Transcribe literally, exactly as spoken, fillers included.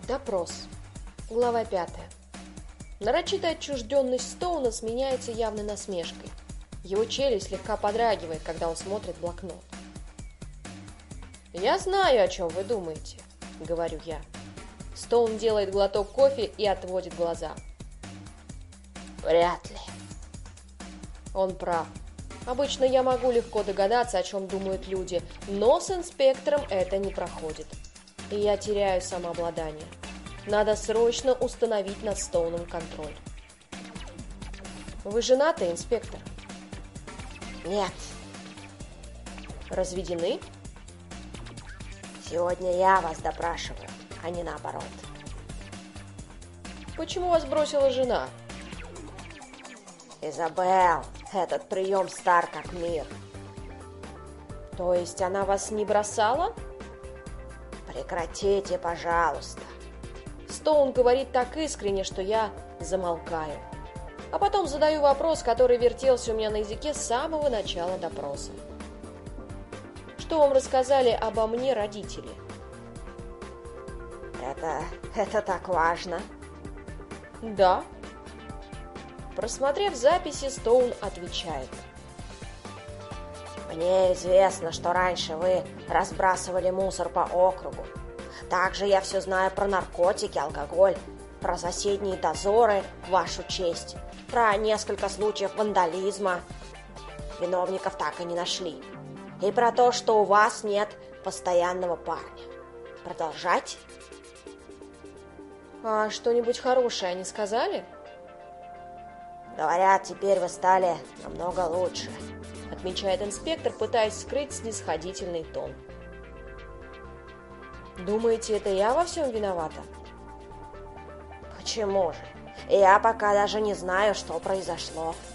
Допрос. Глава пятая. Нарочитая отчужденность Стоуна сменяется явной насмешкой. Его челюсть слегка подрагивает, когда он смотрит в блокнот. «Я знаю, о чем вы думаете», — говорю я. Стоун делает глоток кофе и отводит глаза. «Вряд ли». Он прав. Обычно я могу легко догадаться, о чем думают люди, но с инспектором это не проходит. И я теряю самообладание. Надо срочно установить над Стоуном контроль. Вы женаты, инспектор? Нет. Разведены? Сегодня я вас допрашиваю, а не наоборот. Почему вас бросила жена? Изабелл, этот прием стар как мир. То есть она вас не бросала? Прекратите, пожалуйста. Стоун говорит так искренне, что я замолкаю. А потом задаю вопрос, который вертелся у меня на языке с самого начала допроса. Что вам рассказали обо мне родители? Это... это так важно. Да. Просмотрев записи, Стоун отвечает. Мне известно, что раньше вы разбрасывали мусор по округу. Также я все знаю про наркотики, алкоголь, про соседние дозоры, вашу честь, про несколько случаев вандализма. Виновников так и не нашли. И про то, что у вас нет постоянного парня. Продолжать? А что-нибудь хорошее они сказали? Говорят, теперь вы стали намного лучше, отмечает инспектор, пытаясь скрыть снисходительный тон. Думаете, это я во всем виновата? Почему же? Я пока даже не знаю, что произошло.